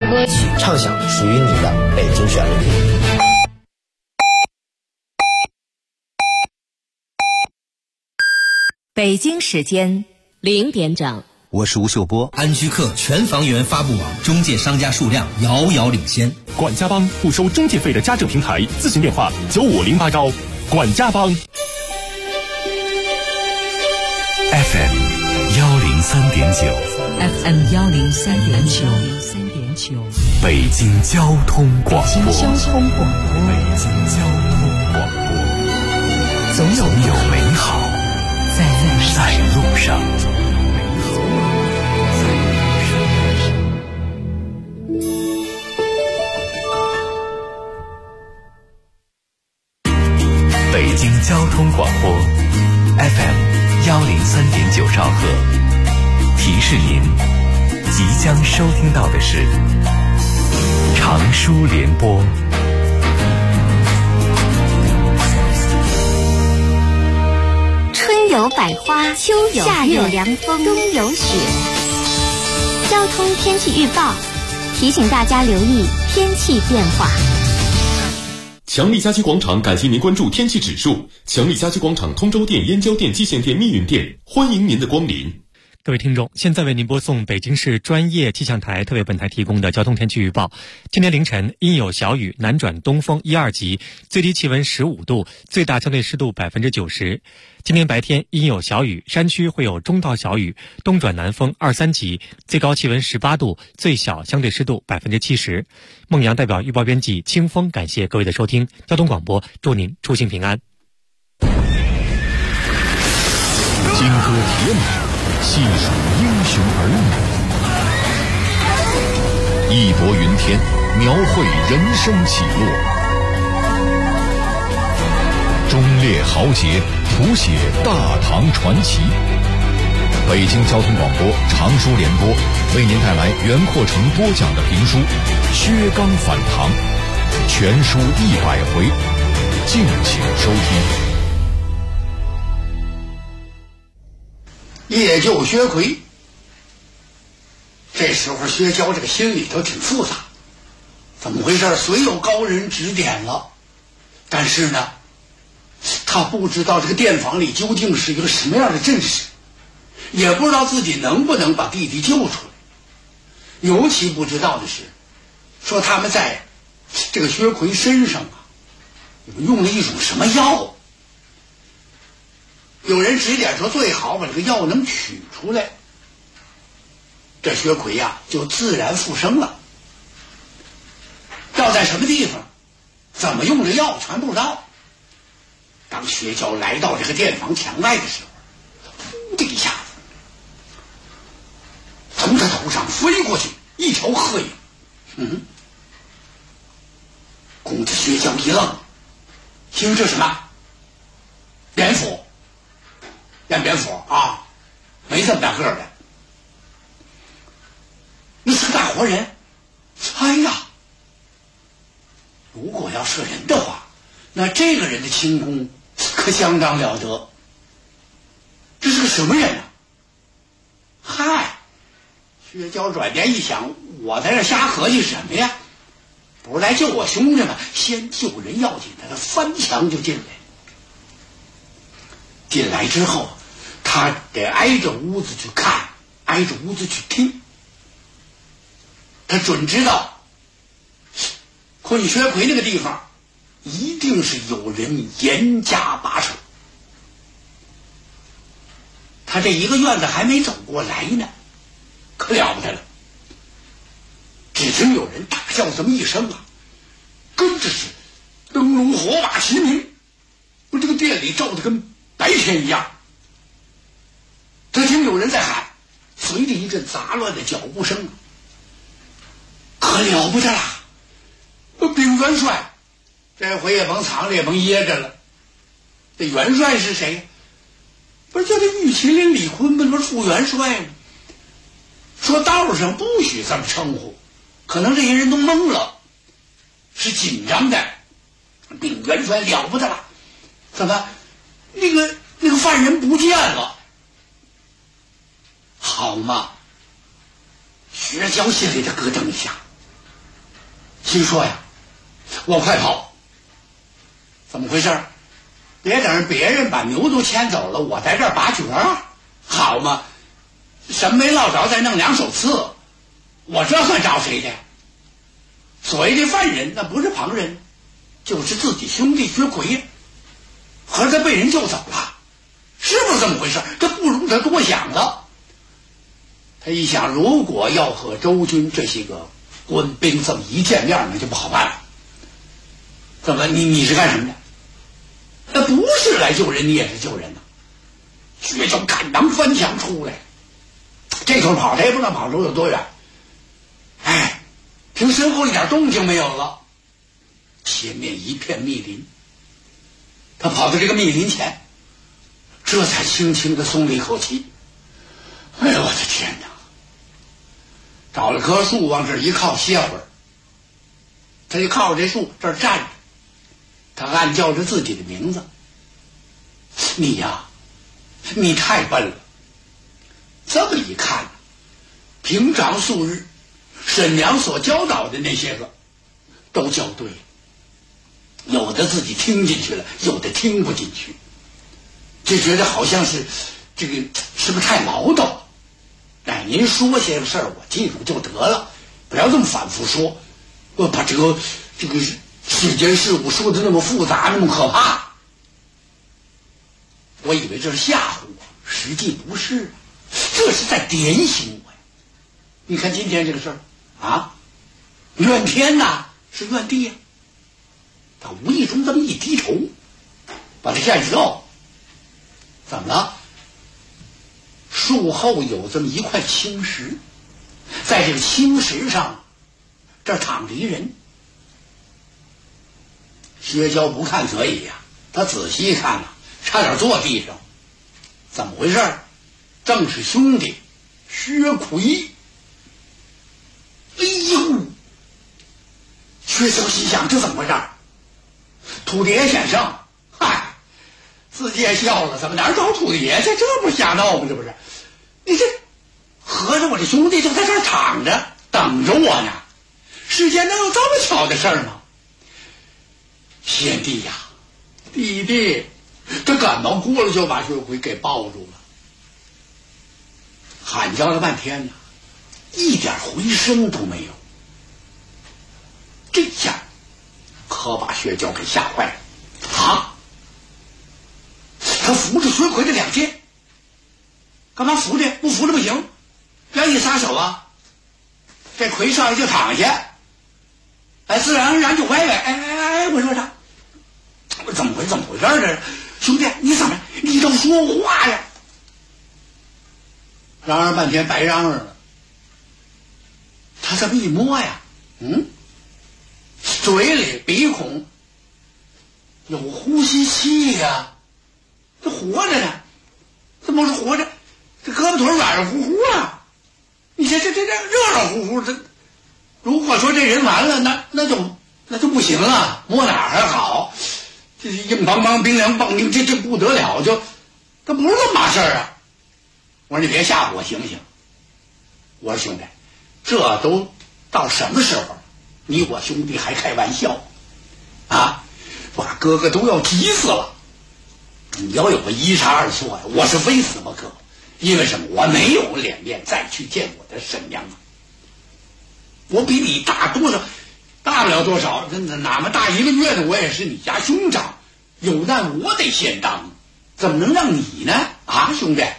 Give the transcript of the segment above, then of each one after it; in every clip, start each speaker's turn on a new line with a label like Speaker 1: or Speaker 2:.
Speaker 1: 歌曲，
Speaker 2: 畅享属于你的北京旋律。
Speaker 3: 北京时间0点整，
Speaker 4: 我是吴秀波。
Speaker 5: 安居客全房源发布网中介商家数量遥遥领先。
Speaker 6: 管家帮不收中介费的家政平台，咨询电话9508高。管家帮。
Speaker 7: FM 103.9
Speaker 3: FM 103.9，
Speaker 7: 北京交通广播。
Speaker 3: 北京交通广播，
Speaker 7: 总有美好在路上。北京交通广播 FM 103.9兆赫，提示您即将收听到的是长舒联播。
Speaker 8: 春有百花，秋有夏有凉风，冬有雪。交通天气预报提醒大家留意天气变化。
Speaker 6: 强力家居广场感谢您关注天气指数。强力家居广场通州店、燕郊店、蓟县店、密云店，欢迎您的光临。
Speaker 9: 各位听众，现在为您播送北京市专业气象台特为本台提供的交通天气预报。今天凌晨阴有小雨，南转东风1、2级，最低气温15度，最大相对湿度90%。今天白天阴有小雨，山区会有中到小雨，东转南风2、3级，最高气温18度，最小相对湿度70%。孟阳代表预报编辑清风感谢各位的收听，交通广播祝您出行平安。
Speaker 7: 金戈铁马，细数英雄儿女，义薄云天，描绘人生起落，忠烈豪杰，谱写大唐传奇。北京交通广播长舒联播为您带来袁阔成播讲的评书《薛刚反唐》，全书100回，敬请收听。
Speaker 10: 夜救薛奎，这时候薛娇这个心里头挺复杂，怎么回事？虽有高人指点了，但是呢，他不知道这个店房里究竟是一个什么样的阵势，也不知道自己能不能把弟弟救出来。尤其不知道的是，说他们在这个薛奎身上啊，用了一种什么药。有人指点说，最好把这个药能取出来，这薛奎呀就自然复生了。药在什么地方，怎么用这药全不知道。当薛娇来到这个店房墙外的时候，呼的一下子，从他头上飞过去一条黑影。公子薛娇一愣，听这什么蝙蝠？演蝙蝠啊，没这么大个儿的，那是个大活人。哎呀，如果要是人的话，那这个人的轻功可相当了得。这是个什么人啊？嗨，薛娇转念一想，我在这瞎合计什么呀？不是来救我兄弟吗？先救人要紧的，他翻墙就进来。进来之后，他得挨着屋子去看，挨着屋子去听。他准知道困薛奎那个地方一定是有人严加把守。他这一个院子还没走过来呢，可了不得了，只听有人大叫这么一声啊，跟着是灯笼火把齐鸣，不，这个店里照得跟白天一样。他听有人在喊，随着一阵杂乱的脚步声，可了不得了，禀元帅，这回也甭藏着也甭掖着了。这元帅是谁？不是就这玉麒麟李逵吗？不是副元帅吗？说道上不许这么称呼，可能这些人都懵了，是紧张的。禀元帅，了不得了，怎么那个犯人不见了？好嘛，薛娇心里的咯噔一下， 心说呀，我快跑！怎么回事？别等别人把牛都牵走了，我在这儿拔角，好吗？什么没落着，再弄2手刺，我这算找谁的？所谓的犯人，那不是旁人，就是自己兄弟薛奎呀。合着他被人救走了，是不是这么回事？这不容他多想了。他一想，如果要和周军这些个官兵这么一见面，那就不好办了。怎么你是干什么的？那不是来救人，你也是救人呐。薛教赶忙翻墙出来，这头跑他也不知道跑出有多远。哎，听身后一点动静没有了，前面一片密林。他跑到这个密林前，这才轻轻地松了一口气。哎呦我的天哪！找了棵树往这一靠歇会儿，他就靠着这树这儿站着，他暗叫着自己的名字：你呀，你太笨了。这么一看，平常素日沈娘所教导的那些个都教对了，有的自己听进去了，有的听不进去，就觉得好像是这个是不是太唠叨？哎，您说些事儿我记住就得了，不要这么反复说，我把这个世间事物说的那么复杂，那么可怕。我以为这是吓唬我，实际不是，这是在点醒我呀。你看今天这个事儿啊，怨天呐，是怨地呀。他无意中这么一低头，把这剑知道怎么了？树后有这么一块青石，在这个青石上，这儿躺着一人。薛娇不看可以呀，他仔细一看呐，差点坐地上。怎么回事？正是兄弟薛奎。哎呦！薛娇心想，这怎么回事？土地爷先生，嗨，自己也笑了，怎么哪儿找土地爷去？这不瞎闹吗？这不是？你这合着我这兄弟就在这儿躺着等着我呢，世间能有这么巧的事儿吗？贤弟呀，弟弟，他赶忙过来就把薛奎给抱住了，喊叫了半天呢，一点回声都没有。这下可把薛娇给吓坏了啊！他扶着薛奎的两肩，干嘛扶着？不扶着不行，要一撒手啊，这奎上来就躺下，哎，自然而然就歪歪。哎，我说啥？我怎么回事这？兄弟，你怎么？你都说话呀！嚷嚷半天白嚷嚷了。他这么一摸呀，嘴里鼻孔有呼吸器呀，这活着呢，这不是活着，这胳膊腿软软乎乎啊！你这热热乎乎，这如果说这人完了，那就不行了，摸哪儿还好，这硬邦邦、冰凉棒冰，这不得了，这不是那么码事儿啊！我说你别吓唬我行不行？我说兄弟，这都到什么时候了？你我兄弟还开玩笑啊！把哥哥都要急死了。你要有个一差二错呀，我是非死不可。因为什么？我没有脸面再去见我的沈娘啊！我比你大多少，大不了多少，哪么大1个月的，我也是你家兄长，有难我得先当，怎么能让你呢？啊，兄弟！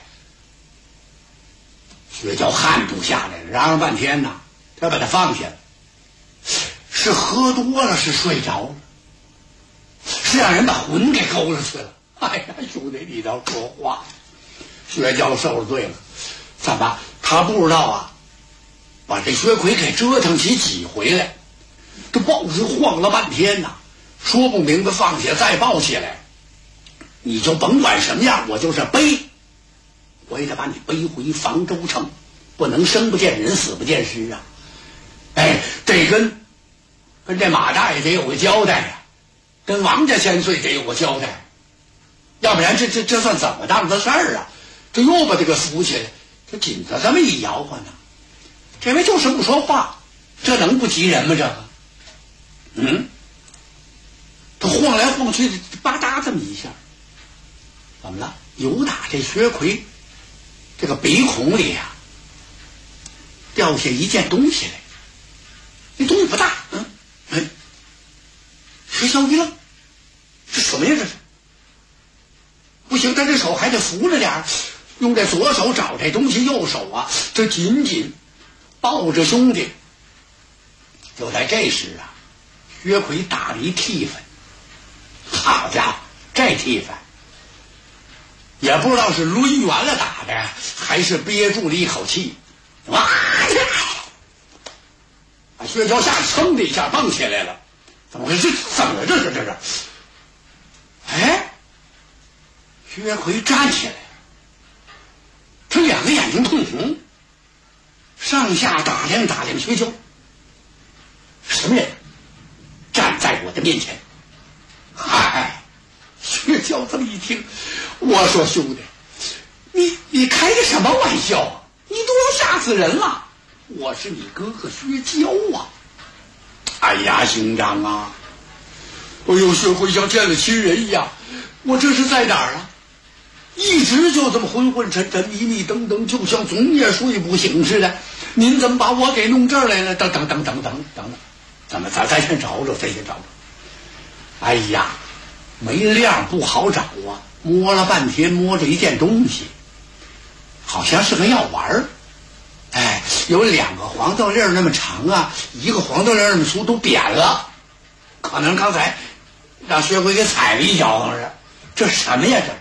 Speaker 10: 薛娇汗都下来了，嚷嚷半天呐，他把他放下了。是喝多了，是睡着了，是让人把魂给勾了去了。哎呀，兄弟，你倒说话！薛娇受了罪了，怎么他不知道啊？把这薛奎给折腾起几回来，这抱着晃了半天呐，说不明白放下再抱起来，你就甭管什么样，我就是背，我也得把你背回房州城，不能生不见人，死不见尸啊！哎，得跟这马大爷得有个交代呀，跟王家千岁得有个交代，要不然这算怎么当的事儿啊？这又把这个扶起来，这颈子这么一摇晃呢，这位就是不说话，这能不急人吗？这个他晃来晃去，吧嗒这么一下，怎么了？有打这薛奎这个鼻孔里啊，掉下一件东西来。那东西不大，薛小一愣，这什么呀？这是不行，他这手还得扶着点，用这左手找这东西，右手啊，这紧紧抱着兄弟。就在这时啊，薛奎打了一替分，好家伙，这替分也不知道是抡圆了打的，还是憋住了一口气，哇呀！薛娇下噌的一下蹦起来了，怎么回事？怎么了？这是？哎，薛奎站起来了，他两个眼睛通红，上下打量薛娇，什么人站在我的面前？嗨，薛娇这么一听，我说兄弟，你开的什么玩笑啊？你都要吓死人了！我是你哥哥薛娇啊！哎呀，兄长啊！哎呦，薛奎像见了亲人一样。我这是在哪儿啊？一直就这么昏昏沉沉、迷迷瞪瞪，就像总也睡不醒似的。您怎么把我给弄这儿来了？等，咱们咱先找找。哎呀，没亮不好找啊！摸了半天，摸着一件东西，好像是个药丸儿。哎，有2个黄豆粒那么长啊，1个黄豆粒那么粗，都扁了。可能刚才让薛奎给踩了一脚似的。这什么呀？这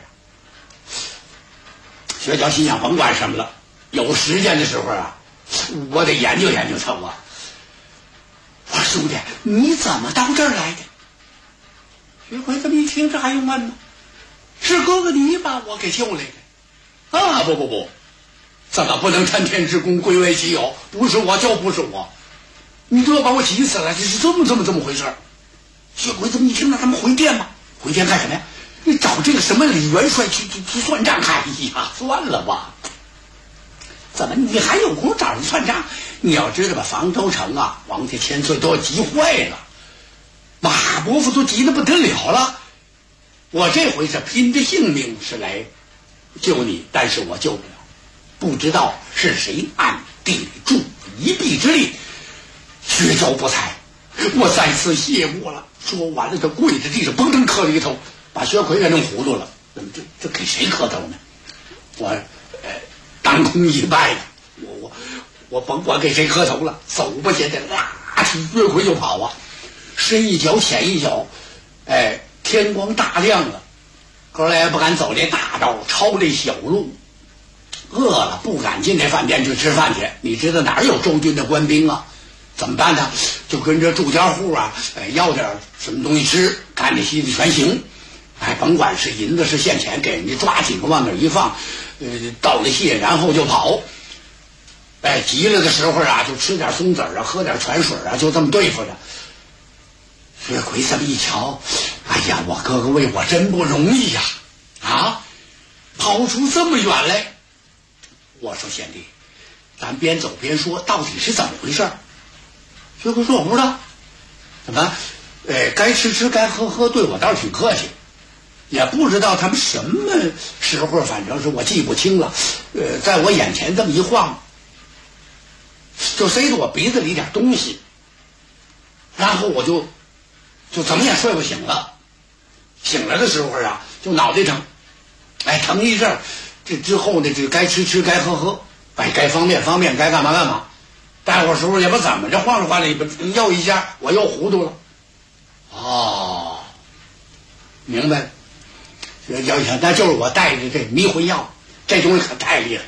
Speaker 10: 是薛娇心想，甭管什么了，有时间的时候啊，我得研究研究他。我说兄弟，你怎么到这儿来的？薛奎这么一听，这还用问吗？是哥哥你把我给救来的啊！不，怎么不能趁天之功归为己有？不是我就不是我，你都要把我急死了！这是这么回事。薛奎这么一听，那咱们回电吧？回电干什么呀？你找这个什么李元帅去算账？哎呀，算了吧！怎么你还有空找人算账？你要知道吧，房州城啊，王家千岁都要急坏了，马伯父都急得不得了了。我这回是拼着性命是来救你，但是我救不了，不知道是谁暗地里助一臂之力。薛娇不才，我再次谢幕了。说完了，就跪在地上嘣噔磕了一头，把薛奎给弄糊涂了。这给谁磕头呢？我当空一拜了，我甭管给谁磕头了，走吧！现在拉起薛奎就跑啊，深一脚浅一脚，天光大亮了，哥俩也不敢走这大道，抄这小路。饿了不敢进这饭店去吃饭去，你知道哪儿有周军的官兵啊？怎么办呢？就跟着住家户啊，要点什么东西吃，干这些的全行。甭管是银子是现钱，给人家抓紧往那儿一放，道了谢，然后就跑。急了的时候啊，就吃点松子啊，喝点泉水啊，就这么对付着。薛奎这么一瞧，哎呀，我哥哥为我真不容易呀！跑出这么远来。我说贤弟，咱边走边说，到底是怎么回事？薛奎说我不知道。怎么？该吃吃该喝喝，对我倒是挺客气。也不知道他们什么时候，反正是我记不清了。在我眼前这么一晃，就塞到我鼻子里点东西，然后我就怎么也睡不醒了。醒来的时候啊，就脑袋疼，疼一阵儿。这之后呢，就该吃吃该喝喝，该方便方便，该干嘛干嘛。待会儿时候也不怎么着，晃着晃着又一下，我又糊涂了。哦，明白了。要想那就是我带着这迷魂药，这东西可太厉害了。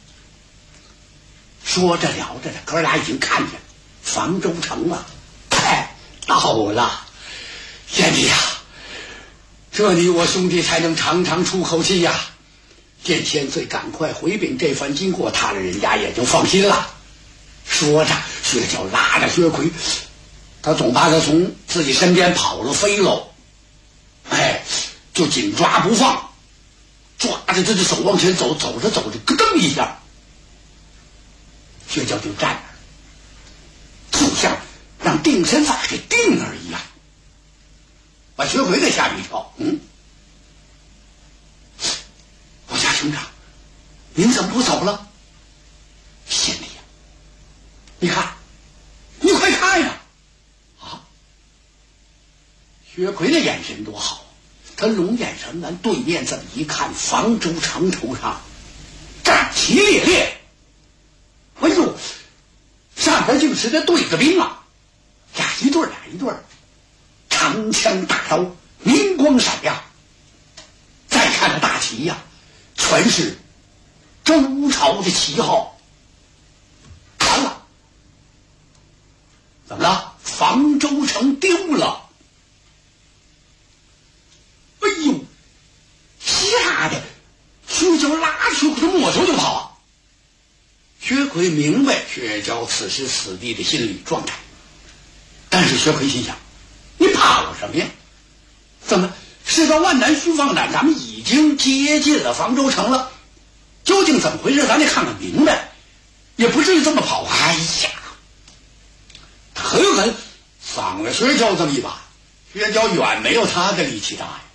Speaker 10: 说着聊着，哥俩已经看见房州城了，到了。贤弟呀，这你我兄弟才能长长出口气呀。见千岁赶快回禀这番经过，他的人家也就放心了。说着，薛娇拉着薛奎，他总怕他从自己身边跑了飞喽，就紧抓不放，抓着他的手往前走，走着走着，咯噔一下，薛娇就站那儿，就像让定身法给定而已啊！把薛奎给吓一跳。我家兄长，您怎么不走了？贤弟呀，你看，你快看呀！啊！薛奎的眼神多好，他龙眼神完对面这么一看，房州城头上战旗猎猎，哎呦，上边竟是这对子兵啊！俩一对儿，长枪大刀，明光闪亮。再看那大旗呀，全是周朝的旗号。完了，怎么了？房州城丢了！哎呦，吓得薛娇拉着薛奎抹头就跑啊！薛奎明白薛娇此时此地的心理状态，但是薛奎心想：你怕我什么呀？怎么事到万难须放胆，咱们已经接近了房州城了，究竟怎么回事？咱得看看明白，也不至于这么跑。哎呀，他很有可能赏了薛娇这么一把，薛娇远没有他的力气大呀，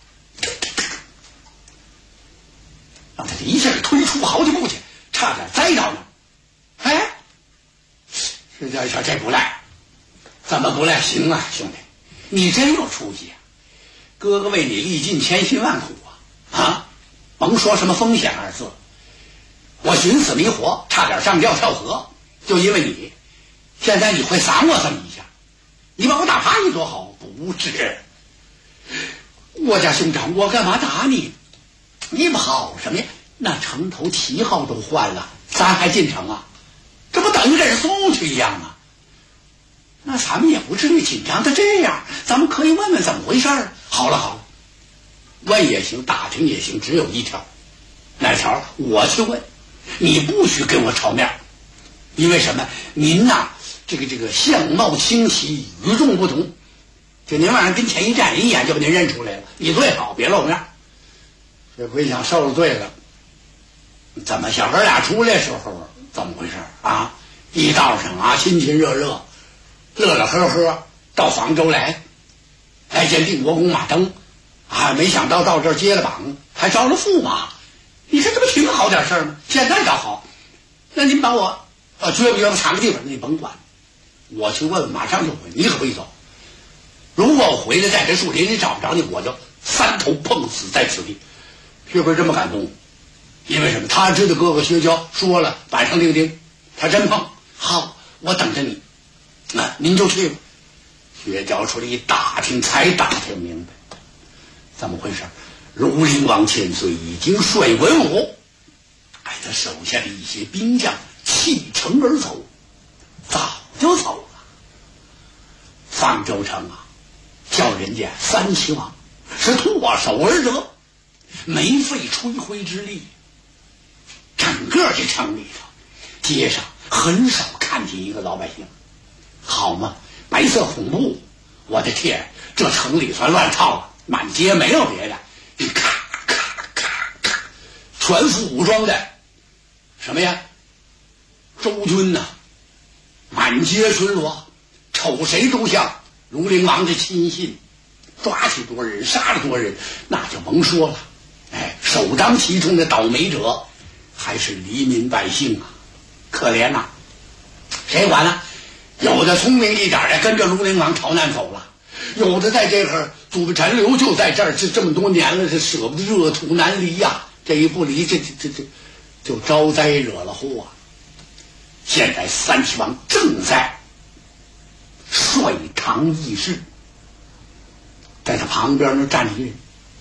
Speaker 10: 让他这一下推出好几步去，差点栽着呢。哎，薛娇一瞧这不赖，怎么不赖？行啊，兄弟，你真有出息啊！哥哥为你历尽千辛万苦啊！甭说什么风险二字，我寻死觅活，差点上吊跳河，就因为你。现在你会赏我这么一下，你把我打趴下多好？不是，我家兄长，我干嘛打你？你跑什么呀？那城头旗号都换了，咱还进城啊？这不等于给人送去一样啊？那咱们也不至于紧张的这样，咱们可以问问怎么回事儿。好了，问也行，打听也行，只有一条，哪条？我去问，你不许跟我朝面，因为什么？您呐，这个相貌清奇，与众不同，就您晚上跟前一站，人一眼就把您认出来了，你最好别露面。薛奎想受了罪了，怎么小哥俩出来时候怎么回事啊？一道上啊，亲亲热热，乐乐呵呵到房州来见定国公马登啊，没想到到这儿接了榜，还招了驸马。你说这不挺好点事儿吗？现在倒好，那您把我撅不撅不藏个地方，你甭管，我去问问，马上就回，你可不可以走？如果我回来在这树林里找不着你，我就三头碰死在此地。薛奎这么感动，因为什么？他知道哥哥薛娇说了板上钉钉，他真碰。好，我等着你，您就去吧。薛娇出来一打听，才打听明白怎么回事。庐陵王千岁已经率文武带他手下的一些兵将弃城而走，早就走了。方州城啊，叫人家三齐王是唾手而得，没费吹灰之力。整个这城里头，街上很少看见一个老百姓，好吗？白色红布，我的天，这城里算乱套了，满街没有别的，咔咔咔咔，全副武装的，什么呀？周军呐，满街巡逻，瞅谁都像庐陵王的亲信，抓起多人，杀了多人，那就甭说了。首当其冲的倒霉者还是黎民百姓啊，可怜呐！谁管呢？有的聪明一点的跟着庐陵王逃难走了，有的在这会祖辈陈留就在这儿，这么多年了，这舍不得热土难离呀，这一不离，这就招灾惹了祸啊！现在三齐王正在率堂议事，在他旁边那站着一人，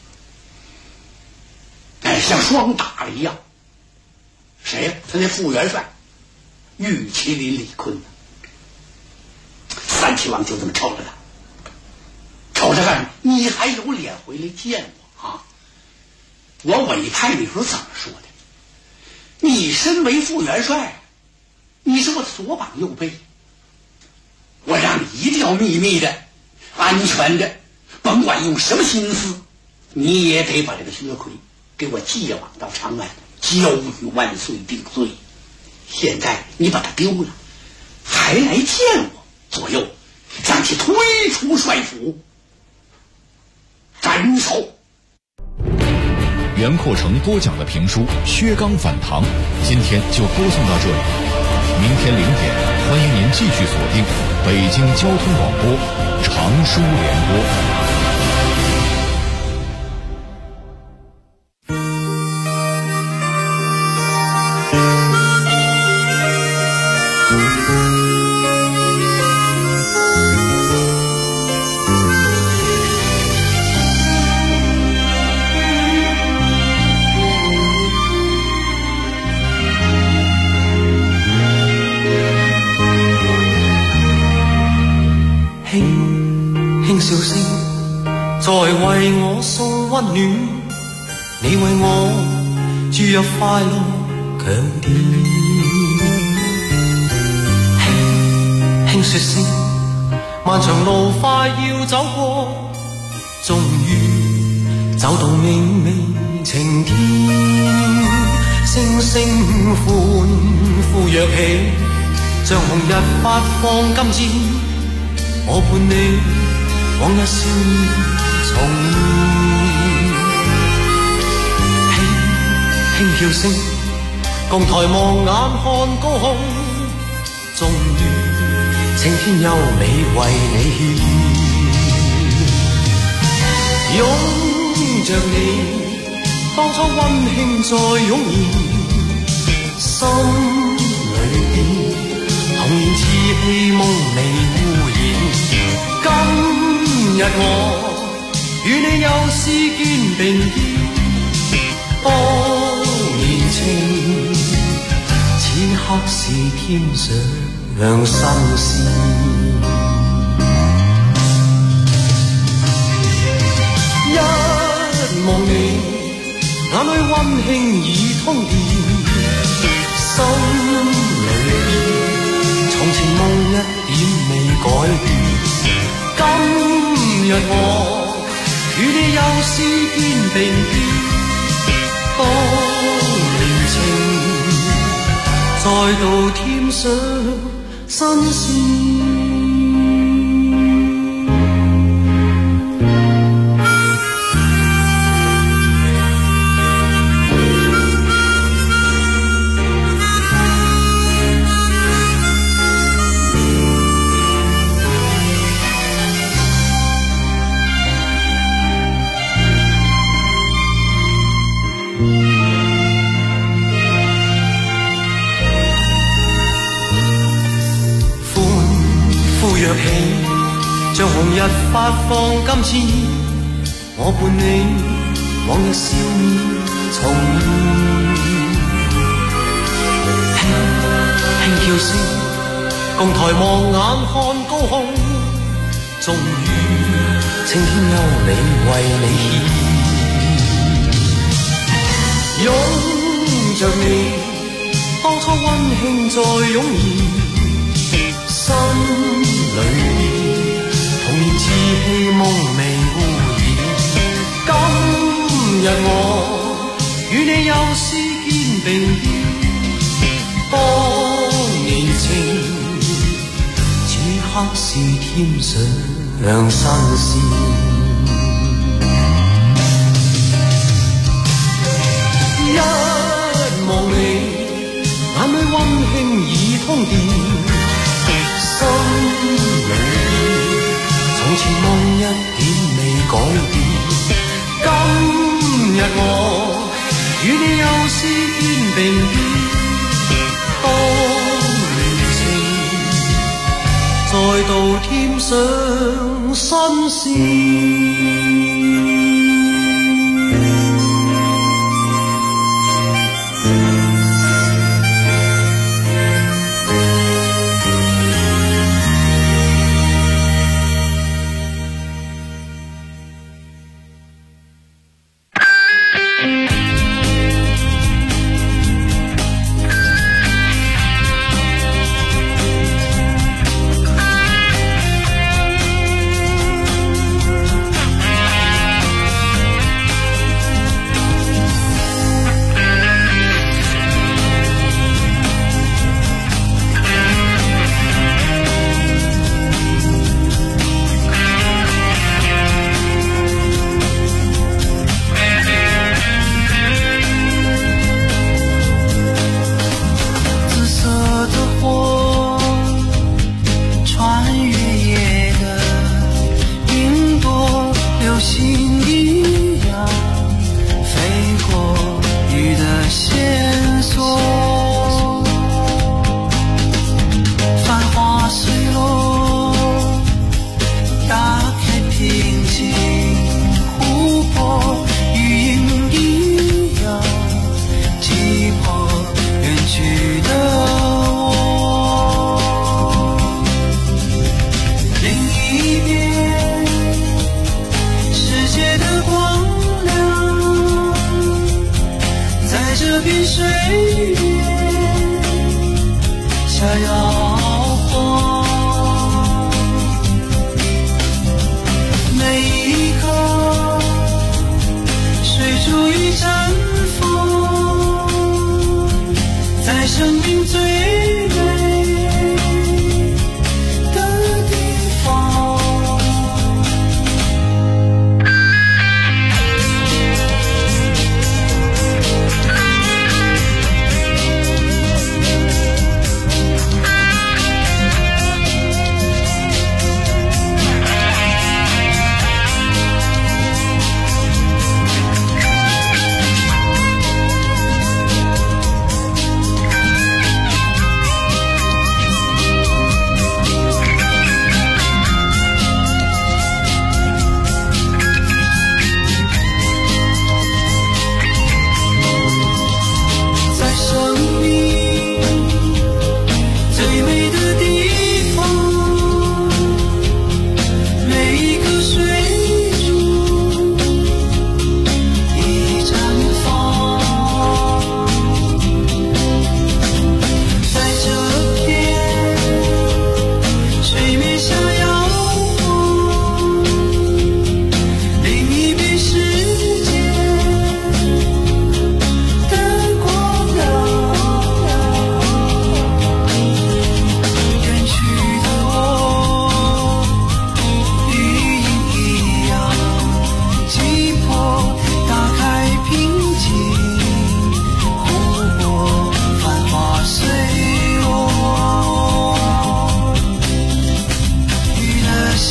Speaker 10: 像双打了一样。谁呀？他那副元帅玉麒麟李逵。三齐王就这么瞅着他，瞅着干什么？你还有脸回来见我啊？我委派你说怎么说的？你身为副元帅，你是我的左膀右臂，我让你一定要秘密的、安全的，甭管用什么心思，你也得把这个薛奎给我借往到长安，交与万岁定罪。现在你把他丢了，还来见我，左右将其推出帅府，斩首。
Speaker 7: 袁阔成播讲的评书《薛刚反唐》，今天就播送到这里。明天0点，欢迎您继续锁定北京交通广播常书联播。
Speaker 1: 笑聲在為我送溫暖，你為我注入快樂強電。輕輕說聲，漫長路快要走過，終於走到明媚晴天。聲聲歡呼躍起，像紅日發放金箭，我伴你往日笑面重現，輕輕叫聲，共抬望眼看高空，終於青天優美為你獻。擁着你，當初溫馨再湧現，心裏邊童年稚氣夢未污染。今日我與你又是肩並肩，當年情此刻是添上新鮮。一望你眼裏溫馨已通電，心裏邊從前夢一點未改變。今日我與你又是肩並肩，當年情再度添上新鮮。像紅日發放金箭，我伴你往日笑面重現。輕輕叫聲，共抬望眼看高空，終於青天優美為你獻。擁着你，當初溫馨再湧現，心裏童年稚氣夢未污染。今日我與你又是肩並肩，當年情此刻是添上新鮮。一望你眼裏溫馨已通電，心裏從前夢一點未改變。今日我與你又是肩並肩，當年情再度添上新鮮。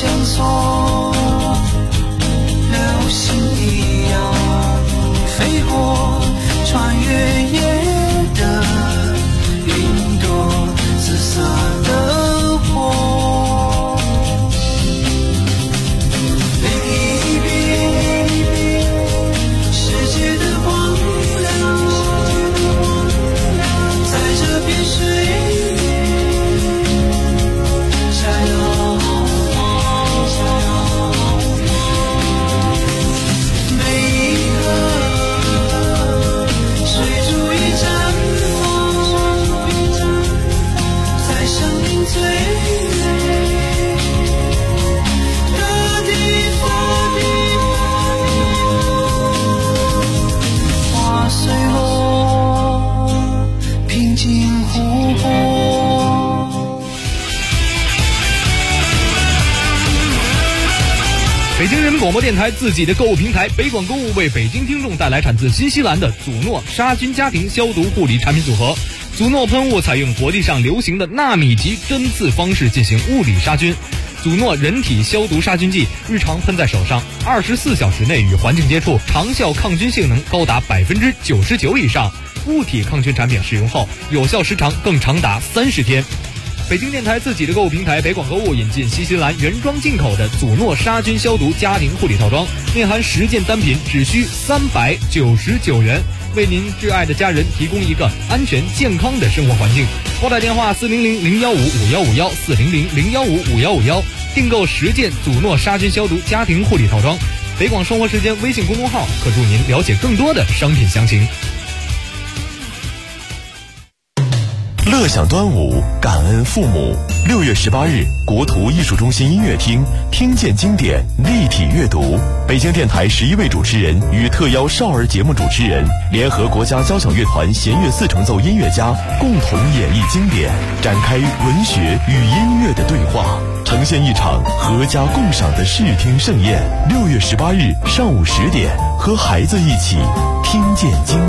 Speaker 1: 线索，流星一样飞过，穿越夜的云朵，紫色的火。另一边，世界的荒凉，在这片水闪耀。每一颗水珠已绽放，在生命最美的地方，花碎后平静湖泊。
Speaker 4: 北京人民广播电台自己的购物平台北广购物为北京听众带来产自新西兰的祖诺杀菌家庭消毒护理产品组合。祖诺喷雾采用国际上流行的纳米级针刺方式进行物理杀菌。祖诺人体消毒杀菌剂日常喷在手上，24小时内与环境接触，长效抗菌性能高达99%以上。物体抗菌产品使用后，有效时长更长达30天。北京电台自己的购物平台北广购物引进新西兰原装进口的祖诺杀菌消毒家庭护理套装，内含10件单品，只需399元，为您挚爱的家人提供一个安全健康的生活环境。拨打电话400-015-5151 400-015-5151，订购10件祖诺杀菌消毒家庭护理套装。北广生活时间微信公众号可助您了解更多的商品详情。
Speaker 11: 乐享端午，感恩父母。6月18日，国图艺术中心音乐厅，听见经典，立体阅读。北京电台11位主持人与特邀少儿节目主持人，联合国家交响乐团弦乐4重奏音乐家，共同演绎经典，展开文学与音乐的对话，呈现一场合家共赏的视听盛宴。6月18日上午10点，和孩子一起听见经典。